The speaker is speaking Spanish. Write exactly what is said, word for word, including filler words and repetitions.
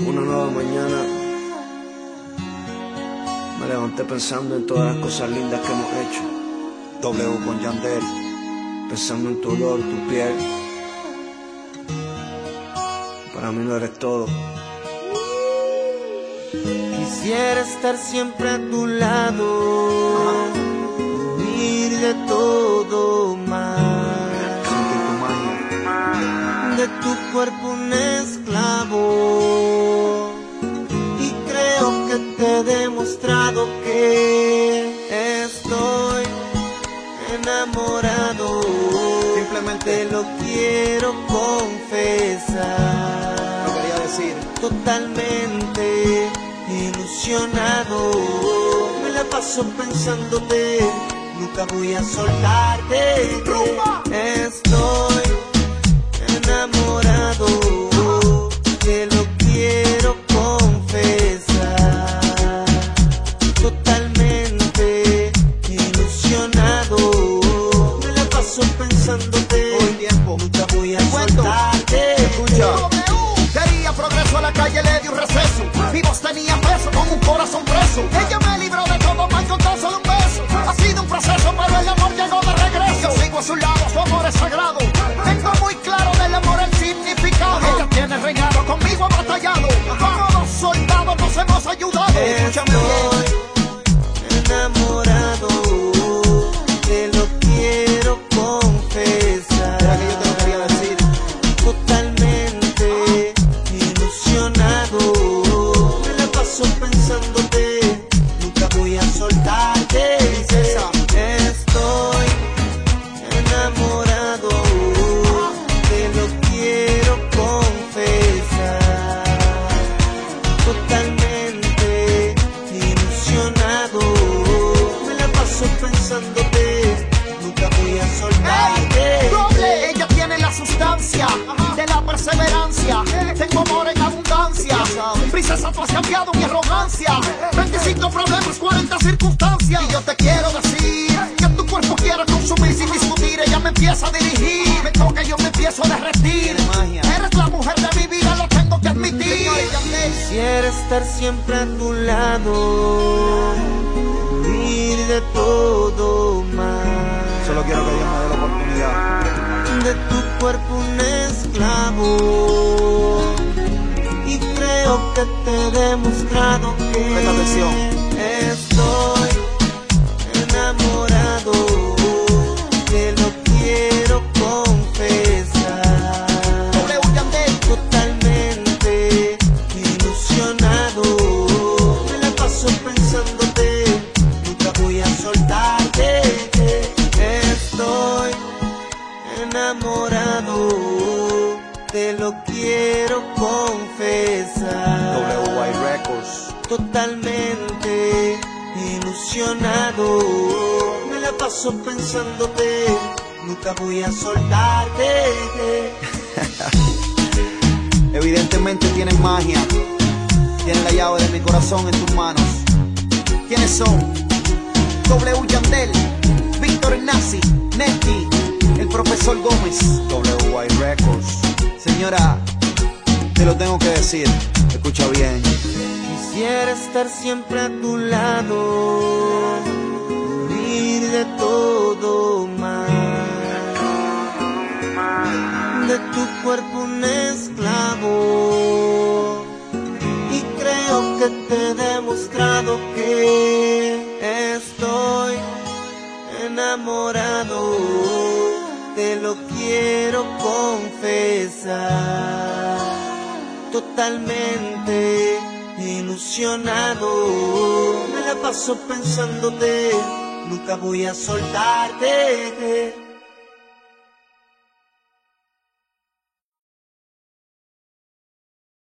Una nueva mañana me levanté pensando en todas las cosas lindas que hemos hecho. W con Yandel, pensando en tu olor, tu piel. Para mí no eres todo. Quisiera estar siempre a tu lado, huir de todo mal, sentir tu magia, de tu cuerpo un esclavo. Y creo que te he demostrado que estoy enamorado. simplemente Te lo quiero confesar. lo quería decir. Totalmente ilusionado, me la paso pensándote, nunca voy a soltarte. Estoy enamorado, te lo quiero confesar. Totalmente ilusionado, me la paso pensándote, Todo el tiempo. nunca voy a Cuento. soltarte. Escucha. Quería progreso, a la calle le di un receso. Mi voz tenía peso, con un corazón preso. Ella me libró de todo, mal con tan solo un beso. Ha sido un proceso, pero el amor llegó de regreso. Yo sigo a su lado, su amor es sagrado. Tengo muy claro del amor el significado. Ella tiene reinado, conmigo ha batallado. Como dos soldados nos hemos ayudado. Estoy enamorado, te lo quiero confesar. Era que yo te lo quería decir. Totalmente ilusionado, me la paso pensándote, nunca voy a soltarte. Princesa. Estoy enamorado, te lo quiero confesar. Totalmente ilusionado, me la paso pensándote, nunca voy a soltarte. Doble, ella tiene la sustancia de la perseverancia. Tengo amor en abundancia. Princesa, tú has cambiado mi arrogancia. veinticinco problemas, cuarenta circunstancias. Y yo te quiero decir que tu cuerpo quiere consumir sin discutir. Ella me empieza a dirigir, me toca y yo me empiezo a derretir. Magia. Eres la mujer de mi vida, lo tengo que admitir. Quisiera estar siempre a tu lado, huir de todo mal, Solo quiero que Dios me dé la oportunidad. de tu cuerpo un esclavo. Y creo que te he demostrado que Presta atención. estoy enamorado, te lo quiero confesar. W Yandel. Totalmente ilusionado, me la paso pensándote, nunca voy a soltarte. Estoy enamorado, te lo quiero confesar. W Y Records. Totalmente ilusionado, me la paso pensándote, nunca voy a soltarte. Evidentemente tienes magia. Tienes la llave de mi corazón en tus manos. ¿Quiénes son? W Yandel, Víctor Nazi, Neti, el profesor Gómez. W Y Records. Señora, te lo tengo que decir. Escucha bien. Quisiera estar siempre a tu lado, huir de todo mal, de tu cuerpo un esclavo. Y creo que te he demostrado que estoy enamorado, te lo quiero confesar. Totalmente ilusionado, me la paso pensándote, nunca voy a soltarte.